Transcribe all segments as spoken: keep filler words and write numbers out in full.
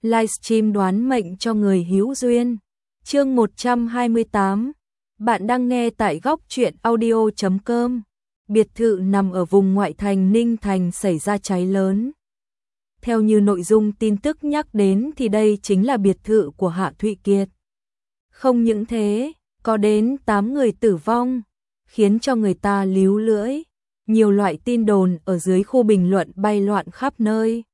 livestream đoán mệnh cho người hữu duyên. Chương một trăm hai mươi tám. Bạn đang nghe tại góc truyện audio chấm com. Biệt thự nằm ở vùng ngoại thành Ninh Thành xảy ra cháy lớn. Theo như nội dung tin tức nhắc đến thì đây chính là biệt thự của Hạ Thụy Kiệt. Không những thế, có đến tám người tử vong, khiến cho người ta líu lưỡi. Nhiều loại tin đồn ở dưới khu bình luận bay loạn khắp nơi.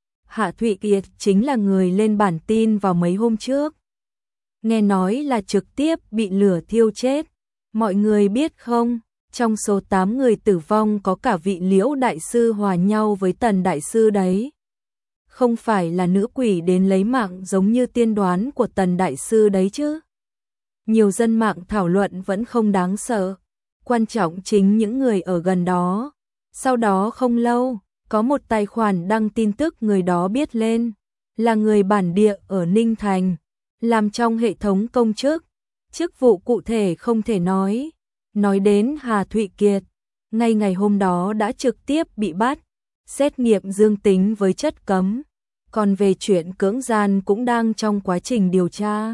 Hạ Thụy Kiệt chính là người lên bản tin vào mấy hôm trước. Nghe nói là trực tiếp bị lửa thiêu chết. Mọi người biết không, trong số tám người tử vong có cả vị Liễu đại sư hòa nhau với Tần đại sư đấy. Không phải là nữ quỷ đến lấy mạng giống như tiên đoán của Tần đại sư đấy chứ. Nhiều dân mạng thảo luận vẫn không đáng sợ. Quan trọng chính những người ở gần đó. Sau đó không lâu, có một tài khoản đăng tin tức người đó biết lên. Là người bản địa ở Ninh Thành. Làm trong hệ thống công chức. Chức vụ cụ thể không thể nói. Nói đến Hà Thụy Kiệt. Ngay ngày hôm đó đã trực tiếp bị bắt. Xét nghiệm dương tính với chất cấm. Còn về chuyện cưỡng gian cũng đang trong quá trình điều tra.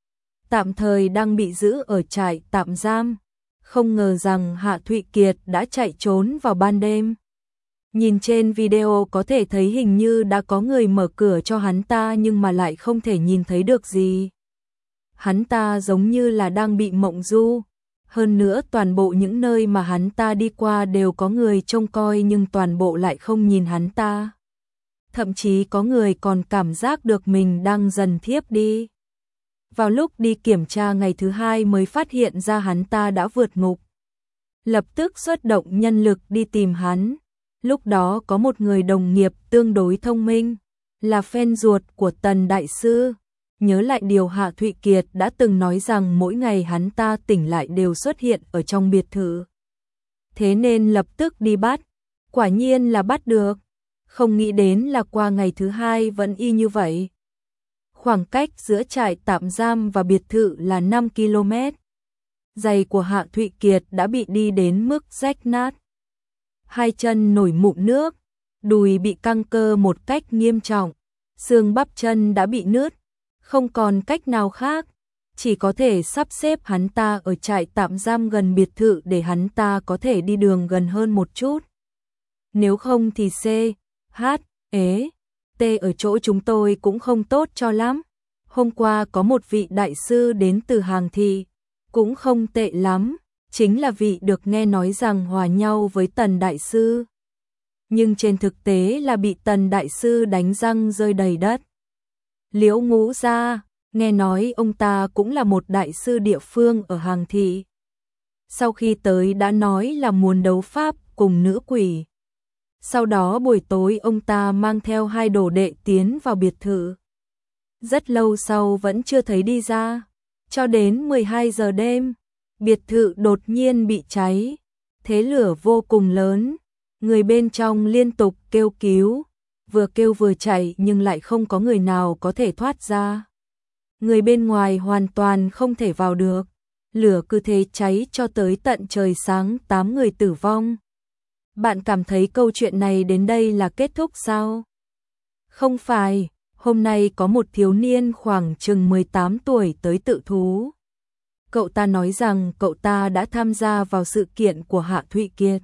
Tạm thời đang bị giữ ở trại tạm giam. Không ngờ rằng Hạ Thụy Kiệt đã chạy trốn vào ban đêm. Nhìn trên video có thể thấy hình như đã có người mở cửa cho hắn ta nhưng mà lại không thể nhìn thấy được gì. Hắn ta giống như là đang bị mộng du. Hơn nữa toàn bộ những nơi mà hắn ta đi qua đều có người trông coi nhưng toàn bộ lại không nhìn hắn ta. Thậm chí có người còn cảm giác được mình đang dần thiếp đi. Vào lúc đi kiểm tra ngày thứ hai mới phát hiện ra hắn ta đã vượt ngục. Lập tức xuất động nhân lực đi tìm hắn. Lúc đó có một người đồng nghiệp tương đối thông minh, là fan ruột của Tần đại sư. Nhớ lại điều Hạ Thụy Kiệt đã từng nói rằng mỗi ngày hắn ta tỉnh lại đều xuất hiện ở trong biệt thự. Thế nên lập tức đi bắt. Quả nhiên là bắt được. Không nghĩ đến là qua ngày thứ hai vẫn y như vậy. Khoảng cách giữa trại tạm giam và biệt thự là năm ki lô mét. Giày của Hạ Thụy Kiệt đã bị đi đến mức rách nát. Hai chân nổi mụn nước, đùi bị căng cơ một cách nghiêm trọng, xương bắp chân đã bị nứt, không còn cách nào khác, chỉ có thể sắp xếp hắn ta ở trại tạm giam gần biệt thự để hắn ta có thể đi đường gần hơn một chút. Nếu không thì C, H, E, T ở chỗ chúng tôi cũng không tốt cho lắm. Hôm qua có một vị đại sư đến từ Hàng Thị, cũng không tệ lắm. Chính là vị được nghe nói rằng hòa nhau với Tần đại sư. Nhưng trên thực tế là bị Tần đại sư đánh răng rơi đầy đất. Liễu Ngũ Gia, nghe nói ông ta cũng là một đại sư địa phương ở Hàng Thị. Sau khi tới đã nói là muốn đấu pháp cùng nữ quỷ. Sau đó buổi tối ông ta mang theo hai đồ đệ tiến vào biệt thự. Rất lâu sau vẫn chưa thấy đi ra. Cho đến mười hai giờ đêm. Biệt thự đột nhiên bị cháy, thế lửa vô cùng lớn, người bên trong liên tục kêu cứu, vừa kêu vừa chạy nhưng lại không có người nào có thể thoát ra. Người bên ngoài hoàn toàn không thể vào được, lửa cứ thế cháy cho tới tận trời sáng, tám người tử vong. Bạn cảm thấy câu chuyện này đến đây là kết thúc sao? Không phải, hôm nay có một thiếu niên khoảng chừng mười tám tuổi tới tự thú. Cậu ta nói rằng cậu ta đã tham gia vào sự kiện của Hạ Thụy Kiệt.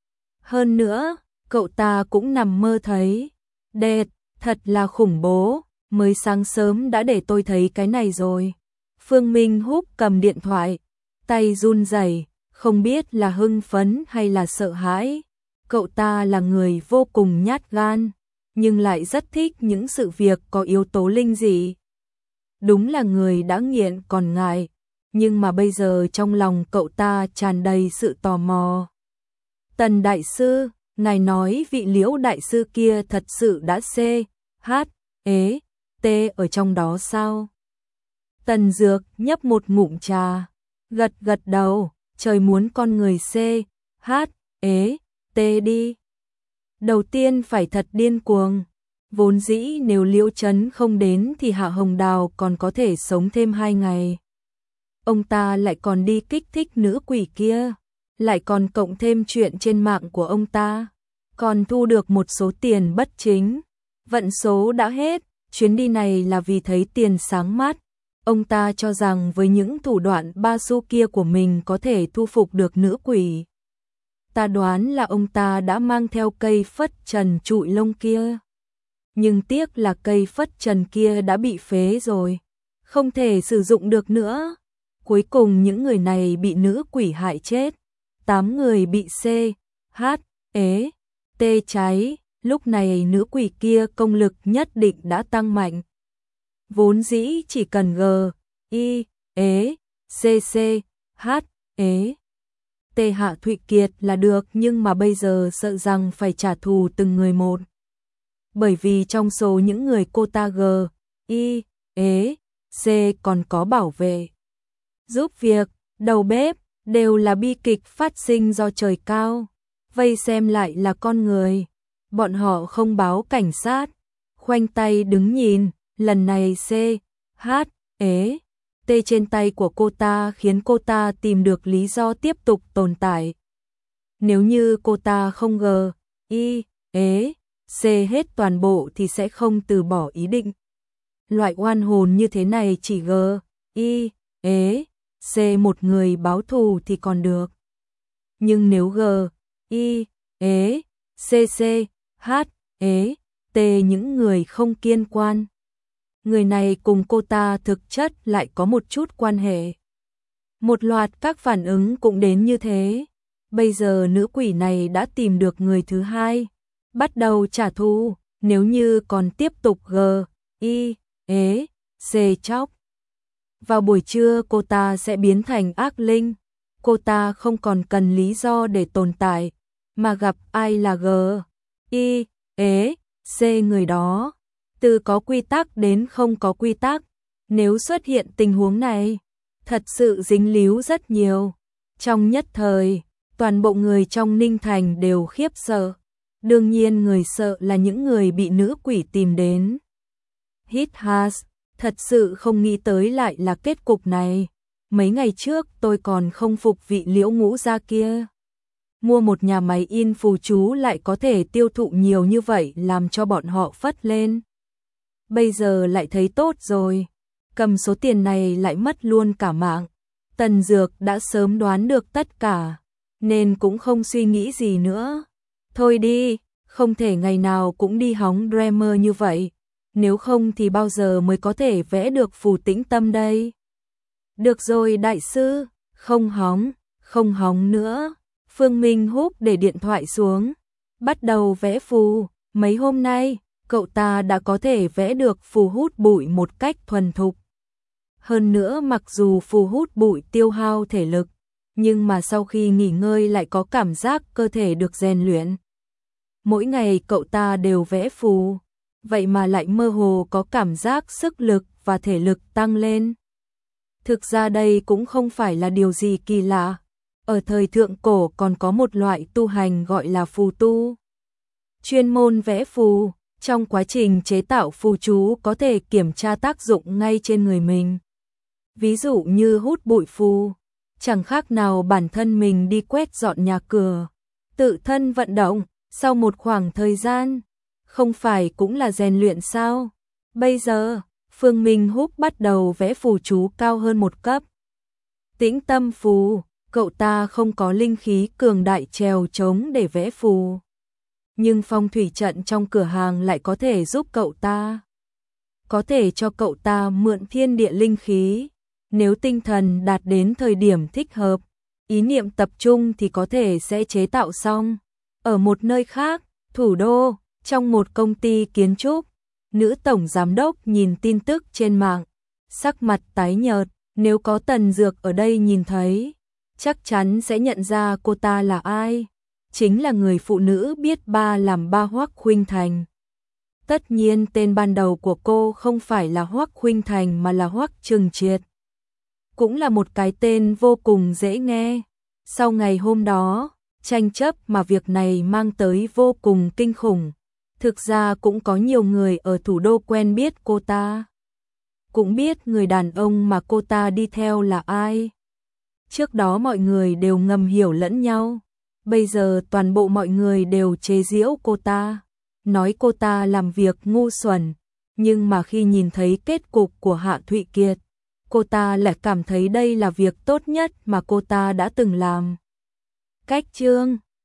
Hơn nữa, cậu ta cũng nằm mơ thấy. Đệt, thật là khủng bố, mới sáng sớm đã để tôi thấy cái này rồi. Phương Minh Húc cầm điện thoại, tay run rẩy, không biết là hưng phấn hay là sợ hãi. Cậu ta là người vô cùng nhát gan, nhưng lại rất thích những sự việc có yếu tố linh dị. Đúng là người đã nghiện còn ngại. Nhưng mà bây giờ trong lòng cậu ta tràn đầy sự tò mò. Tần đại sư, ngài nói vị Liễu đại sư kia thật sự đã C, H, E, T ở trong đó sao? Tần Dược nhấp một ngụm trà, gật gật đầu, trời muốn con người C, H, E, T đi. Đầu tiên phải thật điên cuồng. Vốn dĩ nếu Liễu Trấn không đến thì Hạ Hồng Đào còn có thể sống thêm hai ngày. Ông ta lại còn đi kích thích nữ quỷ kia, lại còn cộng thêm chuyện trên mạng của ông ta, còn thu được một số tiền bất chính. Vận số đã hết, chuyến đi này là vì thấy tiền sáng mắt. Ông ta cho rằng với những thủ đoạn ba xu kia của mình có thể thu phục được nữ quỷ. Ta đoán là ông ta đã mang theo cây phất trần trụi lông kia. Nhưng tiếc là cây phất trần kia đã bị phế rồi, không thể sử dụng được nữa. Cuối cùng những người này bị nữ quỷ hại chết. Tám người bị C, H, ế, T cháy. Lúc này nữ quỷ kia công lực nhất định đã tăng mạnh. Vốn dĩ chỉ cần G, I, ế, C, C, H, ế, T hạ Thụy Kiệt là được, nhưng mà bây giờ sợ rằng phải trả thù từng người một. Bởi vì trong số những người cô ta G, I, ế, C còn có bảo vệ, giúp việc, đầu bếp, đều là bi kịch phát sinh do trời cao. Vây xem lại là con người. Bọn họ không báo cảnh sát, khoanh tay đứng nhìn. Lần này C, H, ế, T trên tay của cô ta khiến cô ta tìm được lý do tiếp tục tồn tại. Nếu như cô ta không G, I, ế, C hết toàn bộ thì sẽ không từ bỏ ý định. Loại oan hồn như thế này chỉ G, I, ế, C một người báo thù thì còn được. Nhưng nếu G, I, ế, C, C, H, ế, T những người không kiên quan. Người này cùng cô ta thực chất lại có một chút quan hệ. Một loạt các phản ứng cũng đến như thế. Bây giờ nữ quỷ này đã tìm được người thứ hai, bắt đầu trả thù. Nếu như còn tiếp tục G, I, ế, C chóc. Vào buổi trưa cô ta sẽ biến thành ác linh. Cô ta không còn cần lý do để tồn tại, mà gặp ai là G, I, ế, C người đó. Từ có quy tắc đến không có quy tắc. Nếu xuất hiện tình huống này, thật sự dính líu rất nhiều. Trong nhất thời, toàn bộ người trong Ninh Thành đều khiếp sợ. Đương nhiên người sợ là những người bị nữ quỷ tìm đến. Hít has, thật sự không nghĩ tới lại là kết cục này. Mấy ngày trước tôi còn không phục vị Liễu Ngũ gia kia. Mua một nhà máy in phù chú lại có thể tiêu thụ nhiều như vậy, làm cho bọn họ phất lên. Bây giờ lại thấy tốt rồi, cầm số tiền này lại mất luôn cả mạng. Tần Dược đã sớm đoán được tất cả, nên cũng không suy nghĩ gì nữa. Thôi đi, không thể ngày nào cũng đi hóng Dreamer như vậy, nếu không thì bao giờ mới có thể vẽ được phù tĩnh tâm đây. Được rồi đại sư, không hóng, không hóng nữa. Phương Minh Húc để điện thoại xuống, bắt đầu vẽ phù. Mấy hôm nay, cậu ta đã có thể vẽ được phù hút bụi một cách thuần thục. Hơn nữa mặc dù phù hút bụi tiêu hao thể lực, nhưng mà sau khi nghỉ ngơi lại có cảm giác cơ thể được rèn luyện. Mỗi ngày cậu ta đều vẽ phù, vậy mà lại mơ hồ có cảm giác sức lực và thể lực tăng lên. Thực ra đây cũng không phải là điều gì kỳ lạ. Ở thời thượng cổ còn có một loại tu hành gọi là phù tu. Chuyên môn vẽ phù, trong quá trình chế tạo phù chú có thể kiểm tra tác dụng ngay trên người mình. Ví dụ như hút bụi phù, chẳng khác nào bản thân mình đi quét dọn nhà cửa, tự thân vận động, sau một khoảng thời gian, không phải cũng là rèn luyện sao? Bây giờ, Phương Minh Húc bắt đầu vẽ phù chú cao hơn một cấp. Tĩnh tâm phù, cậu ta không có linh khí cường đại trèo trống để vẽ phù. Nhưng phong thủy trận trong cửa hàng lại có thể giúp cậu ta. Có thể cho cậu ta mượn thiên địa linh khí. Nếu tinh thần đạt đến thời điểm thích hợp, ý niệm tập trung thì có thể sẽ chế tạo xong. Ở một nơi khác, thủ đô, trong một công ty kiến trúc, nữ tổng giám đốc nhìn tin tức trên mạng, sắc mặt tái nhợt. Nếu có Tần Dược ở đây nhìn thấy, chắc chắn sẽ nhận ra cô ta là ai. Chính là người phụ nữ biết ba làm ba Hoắc Khuynh Thành. Tất nhiên tên ban đầu của cô không phải là Hoắc Khuynh Thành mà là Hoắc Trừng Triệt. Cũng là một cái tên vô cùng dễ nghe. Sau ngày hôm đó, tranh chấp mà việc này mang tới vô cùng kinh khủng. Thực ra cũng có nhiều người ở thủ đô quen biết cô ta. Cũng biết người đàn ông mà cô ta đi theo là ai. Trước đó mọi người đều ngầm hiểu lẫn nhau. Bây giờ toàn bộ mọi người đều chế giễu cô ta. Nói cô ta làm việc ngu xuẩn. nhưng mà khi nhìn thấy kết cục của Hạ Thụy Kiệt, cô ta lại cảm thấy đây là việc tốt nhất mà cô ta đã từng làm. Cách chương